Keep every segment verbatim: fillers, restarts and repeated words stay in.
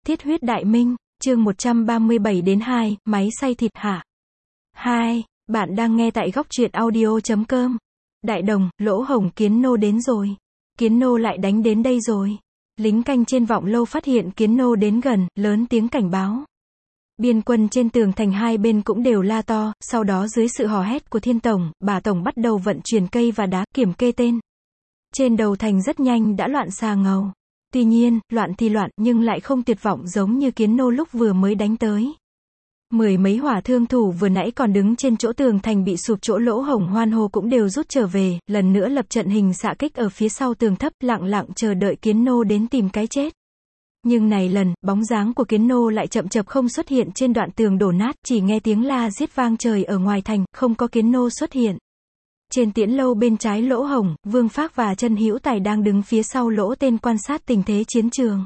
Thiết huyết đại minh, chương một trăm ba mươi bảy đến hai, máy xay thịt hả? hai, bạn đang nghe tại góc truyện audio chấm com. Đại đồng, lỗ hổng kiến nô đến rồi. Kiến nô lại đánh đến đây rồi. Lính canh trên vọng lâu phát hiện kiến nô đến gần, lớn tiếng cảnh báo. Biên quân trên tường thành hai bên cũng đều la to, sau đó dưới sự hò hét của thiên tổng, bà tổng bắt đầu vận chuyển cây và đá, kiểm kê tên. Trên đầu thành rất nhanh đã loạn xà ngầu. Tuy nhiên, loạn thì loạn, nhưng lại không tuyệt vọng giống như kiến nô lúc vừa mới đánh tới. Mười mấy hỏa thương thủ vừa nãy còn đứng trên chỗ tường thành bị sụp chỗ lỗ hổng hoan hô cũng đều rút trở về, lần nữa lập trận hình xạ kích ở phía sau tường thấp, lặng lặng chờ đợi kiến nô đến tìm cái chết. Nhưng này lần, bóng dáng của kiến nô lại chậm chập không xuất hiện trên đoạn tường đổ nát, chỉ nghe tiếng la giết vang trời ở ngoài thành, không có kiến nô xuất hiện. Trên tiễn lâu bên trái lỗ hổng, Vương Phác và Trần Hữu Tài đang đứng phía sau lỗ tên quan sát tình thế chiến trường.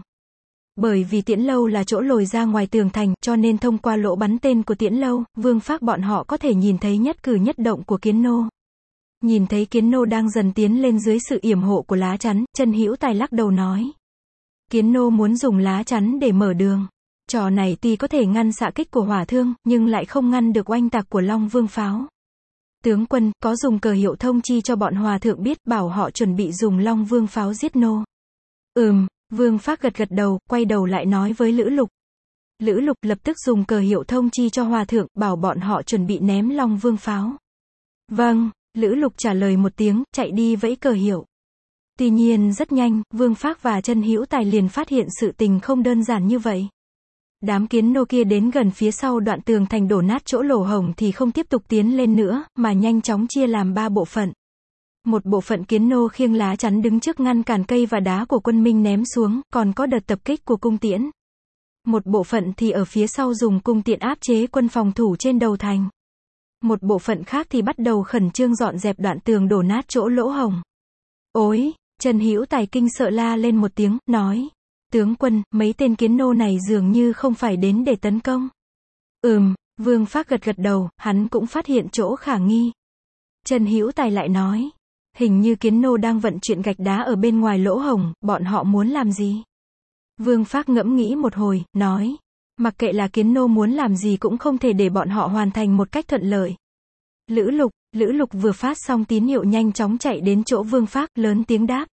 Bởi vì tiễn lâu là chỗ lồi ra ngoài tường thành, cho nên thông qua lỗ bắn tên của tiễn lâu, Vương Phác bọn họ có thể nhìn thấy nhất cử nhất động của kiến nô. Nhìn thấy kiến nô đang dần tiến lên dưới sự yểm hộ của lá chắn, Trần Hữu Tài lắc đầu nói. Kiến nô muốn dùng lá chắn để mở đường. Trò này tuy có thể ngăn xạ kích của hỏa thương, nhưng lại không ngăn được oanh tạc của Long Vương pháo. Tướng quân, có dùng cờ hiệu thông chi cho bọn hòa thượng biết, bảo họ chuẩn bị dùng Long Vương pháo giết nô. Ừm, Vương Phác gật gật đầu, quay đầu lại nói với Lữ Lục. Lữ Lục lập tức dùng cờ hiệu thông chi cho hòa thượng, bảo bọn họ chuẩn bị ném Long Vương pháo. Vâng, Lữ Lục trả lời một tiếng, chạy đi vẫy cờ hiệu. Tuy nhiên rất nhanh, Vương Phác và Trần Hữu Tài liền phát hiện sự tình không đơn giản như vậy. Đám kiến nô kia đến gần phía sau đoạn tường thành đổ nát chỗ lỗ hổng thì không tiếp tục tiến lên nữa, mà nhanh chóng chia làm ba bộ phận. Một bộ phận kiến nô khiêng lá chắn đứng trước ngăn cản cây và đá của quân Minh ném xuống, còn có đợt tập kích của cung tiễn. Một bộ phận thì ở phía sau dùng cung tiễn áp chế quân phòng thủ trên đầu thành. Một bộ phận khác thì bắt đầu khẩn trương dọn dẹp đoạn tường đổ nát chỗ lỗ hổng. Ôi! Trần Hữu Tài kinh sợ la lên một tiếng, nói. Tướng quân, mấy tên kiến nô này dường như không phải đến để tấn công. Ừm, Vương Phác gật gật đầu, hắn cũng phát hiện chỗ khả nghi. Trần Hữu Tài lại nói. Hình như kiến nô đang vận chuyển gạch đá ở bên ngoài lỗ hổng, bọn họ muốn làm gì? Vương Phác ngẫm nghĩ một hồi, nói. Mặc kệ là kiến nô muốn làm gì cũng không thể để bọn họ hoàn thành một cách thuận lợi. Lữ Lục, Lữ Lục vừa phát xong tín hiệu nhanh chóng chạy đến chỗ Vương Phác, lớn tiếng đáp.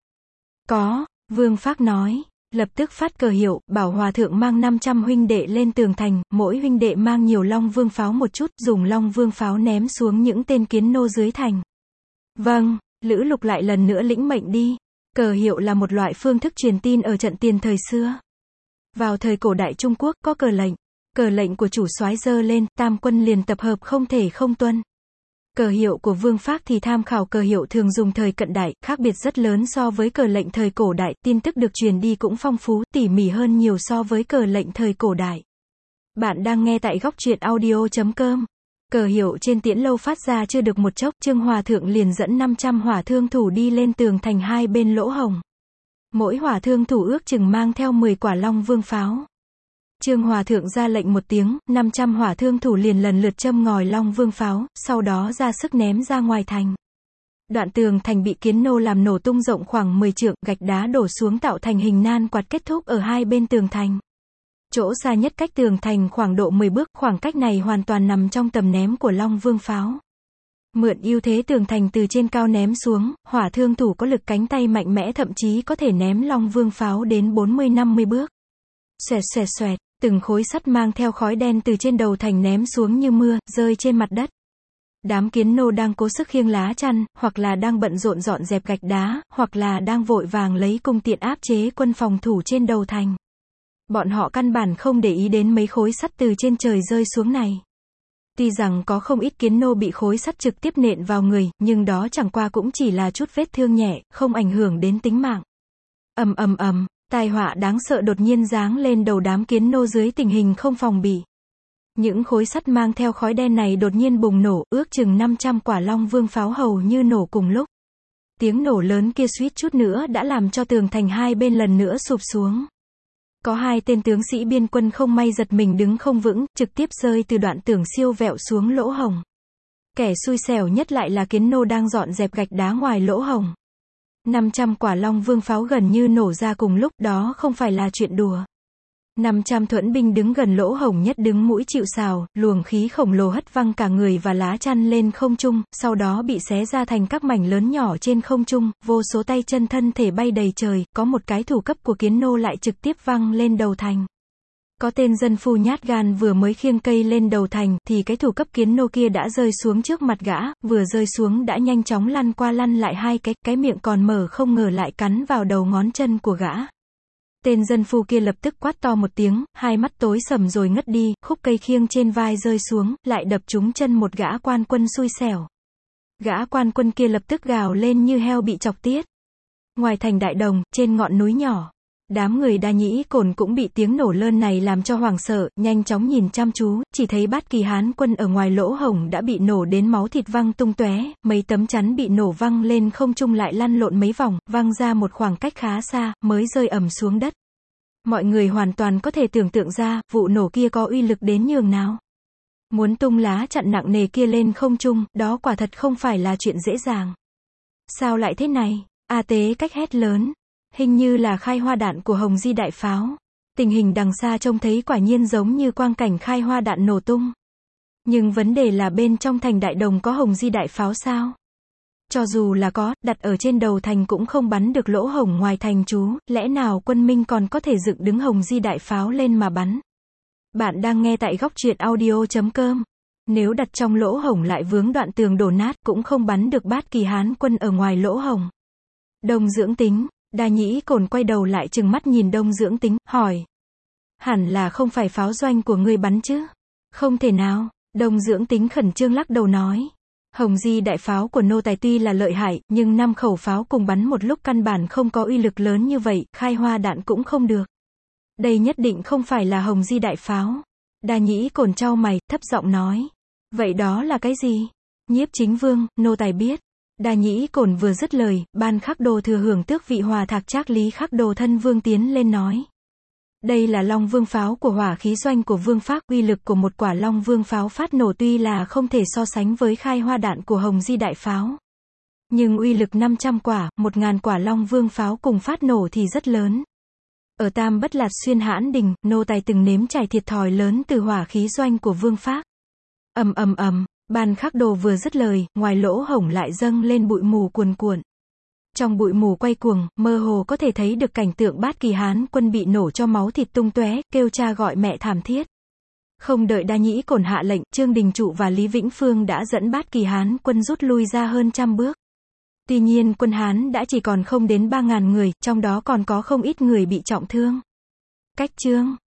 Có, Vương Phác nói, lập tức phát cờ hiệu, bảo hòa thượng mang năm trăm huynh đệ lên tường thành, mỗi huynh đệ mang nhiều Long Vương pháo một chút, dùng Long Vương pháo ném xuống những tên kiến nô dưới thành. Vâng, Lữ Lục lại lần nữa lĩnh mệnh đi. Cờ hiệu là một loại phương thức truyền tin ở trận tiền thời xưa. Vào thời cổ đại Trung Quốc, có cờ lệnh. Cờ lệnh của chủ soái giơ lên, tam quân liền tập hợp không thể không tuân. Cờ hiệu của Vương Phác thì tham khảo cờ hiệu thường dùng thời cận đại, khác biệt rất lớn so với cờ lệnh thời cổ đại, tin tức được truyền đi cũng phong phú, tỉ mỉ hơn nhiều so với cờ lệnh thời cổ đại. Bạn đang nghe tại góc truyện audio chấm com. Cờ hiệu trên tiễn lâu phát ra chưa được một chốc, Trương Hòa Thượng liền dẫn năm trăm hỏa thương thủ đi lên tường thành hai bên lỗ hổng. Mỗi hỏa thương thủ ước chừng mang theo mười quả Long Vương pháo. Trương Hòa Thượng ra lệnh một tiếng, năm trăm hỏa thương thủ liền lần lượt châm ngòi Long Vương pháo, sau đó ra sức ném ra ngoài thành. Đoạn tường thành bị kiến nô làm nổ tung rộng khoảng mười trượng, gạch đá đổ xuống tạo thành hình nan quạt kết thúc ở hai bên tường thành. Chỗ xa nhất cách tường thành khoảng độ mười bước, khoảng cách này hoàn toàn nằm trong tầm ném của Long Vương pháo. Mượn ưu thế tường thành từ trên cao ném xuống, hỏa thương thủ có lực cánh tay mạnh mẽ thậm chí có thể ném Long Vương pháo đến bốn mươi năm mươi bước. Xoẹt xoẹt xoẹt. Từng khối sắt mang theo khói đen từ trên đầu thành ném xuống như mưa, rơi trên mặt đất. Đám kiến nô đang cố sức khiêng lá chắn, hoặc là đang bận rộn dọn dẹp gạch đá, hoặc là đang vội vàng lấy cung tiện áp chế quân phòng thủ trên đầu thành. Bọn họ căn bản không để ý đến mấy khối sắt từ trên trời rơi xuống này. Tuy rằng có không ít kiến nô bị khối sắt trực tiếp nện vào người, nhưng đó chẳng qua cũng chỉ là chút vết thương nhẹ, không ảnh hưởng đến tính mạng. Ầm ầm ầm. Tai họa đáng sợ đột nhiên giáng lên đầu đám kiến nô dưới tình hình không phòng bị. Những khối sắt mang theo khói đen này đột nhiên bùng nổ, ước chừng năm trăm quả Long Vương pháo hầu như nổ cùng lúc. Tiếng nổ lớn kia suýt chút nữa đã làm cho tường thành hai bên lần nữa sụp xuống. Có hai tên tướng sĩ biên quân không may giật mình đứng không vững, trực tiếp rơi từ đoạn tường siêu vẹo xuống lỗ hổng. Kẻ xui xẻo nhất lại là kiến nô đang dọn dẹp gạch đá ngoài lỗ hổng. năm trăm quả Long Vương pháo gần như nổ ra cùng lúc, đó không phải là chuyện đùa. năm trăm thuẫn binh đứng gần Lỗ Hổng Nhất đứng mũi chịu sào, luồng khí khổng lồ hất văng cả người và lá chăn lên không trung, sau đó bị xé ra thành các mảnh lớn nhỏ trên không trung, vô số tay chân thân thể bay đầy trời, có một cái thủ cấp của Kiến Nô lại trực tiếp văng lên đầu thành. Có tên dân phu nhát gan vừa mới khiêng cây lên đầu thành, thì cái thủ cấp Kiến Nô kia đã rơi xuống trước mặt gã, vừa rơi xuống đã nhanh chóng lăn qua lăn lại hai cái, cái miệng còn mở không ngờ lại cắn vào đầu ngón chân của gã. Tên dân phu kia lập tức quát to một tiếng, hai mắt tối sầm rồi ngất đi, khúc cây khiêng trên vai rơi xuống, lại đập trúng chân một gã quan quân xui xẻo. Gã quan quân kia lập tức gào lên như heo bị chọc tiết. Ngoài thành Đại Đồng, trên ngọn núi nhỏ, đám người Đa Nhĩ Cổn cũng bị tiếng nổ lớn này làm cho hoảng sợ, nhanh chóng nhìn chăm chú, chỉ thấy Bát Kỳ Hán quân ở ngoài lỗ hổng đã bị nổ đến máu thịt văng tung tóe, mấy tấm chắn bị nổ văng lên không trung lại lăn lộn mấy vòng, văng ra một khoảng cách khá xa, mới rơi ầm xuống đất. Mọi người hoàn toàn có thể tưởng tượng ra, vụ nổ kia có uy lực đến nhường nào. Muốn tung lá chặn nặng nề kia lên không trung, đó quả thật không phải là chuyện dễ dàng. Sao lại thế này? A Tế Cách hét lớn. Hình như là khai hoa đạn của Hồng Di đại pháo. Tình hình đằng xa trông thấy quả nhiên giống như quang cảnh khai hoa đạn nổ tung. Nhưng vấn đề là bên trong thành Đại Đồng có Hồng Di đại pháo sao? Cho dù là có, đặt ở trên đầu thành cũng không bắn được lỗ hổng ngoài thành chú, lẽ nào quân Minh còn có thể dựng đứng Hồng Di đại pháo lên mà bắn? Bạn đang nghe tại góc truyện audio chấm com. Nếu đặt trong lỗ hổng lại vướng đoạn tường đổ nát cũng không bắn được Bát Kỳ Hán quân ở ngoài lỗ hổng. Đông Dưỡng Tính, Đa Nhĩ Cổn quay đầu lại trừng mắt nhìn Đông Dưỡng Tính, hỏi. Hẳn là không phải pháo doanh của ngươi bắn chứ? Không thể nào, Đông Dưỡng Tính khẩn trương lắc đầu nói. Hồng Di đại pháo của nô tài tuy là lợi hại, nhưng năm khẩu pháo cùng bắn một lúc căn bản không có uy lực lớn như vậy, khai hoa đạn cũng không được. Đây nhất định không phải là Hồng Di đại pháo. Đa Nhĩ Cổn chau mày, thấp giọng nói. Vậy đó là cái gì? Nhiếp Chính Vương, nô tài biết. Đa Nhĩ Cổn vừa dứt lời, Ban Khắc Đồ thừa hưởng tước vị Hòa Thạc Trác Lý Khắc Đồ thân vương tiến lên nói. Đây là Long Vương pháo của hỏa khí doanh của Vương Phác, uy lực của một quả Long Vương pháo phát nổ tuy là không thể so sánh với khai hoa đạn của Hồng Di đại pháo. Nhưng uy lực năm trăm quả, một nghìn quả Long Vương pháo cùng phát nổ thì rất lớn. Ở Tam Bất Lạt Xuyên Hãn Đình, nô tài từng nếm trải thiệt thòi lớn từ hỏa khí doanh của Vương Phác. Ầm ầm ầm, Ban Khắc Đồ vừa dứt lời, ngoài lỗ hổng lại dâng lên bụi mù cuồn cuộn. Trong bụi mù quay cuồng, mơ hồ có thể thấy được cảnh tượng Bát Kỳ Hán quân bị nổ cho máu thịt tung tóe, kêu cha gọi mẹ thảm thiết. Không đợi Đa Nhĩ Cổn hạ lệnh, Trương Đình Trụ và Lý Vĩnh Phương đã dẫn Bát Kỳ Hán quân rút lui ra hơn trăm bước. Tuy nhiên quân Hán đã chỉ còn không đến ba ngàn người, trong đó còn có không ít người bị trọng thương. Cách chương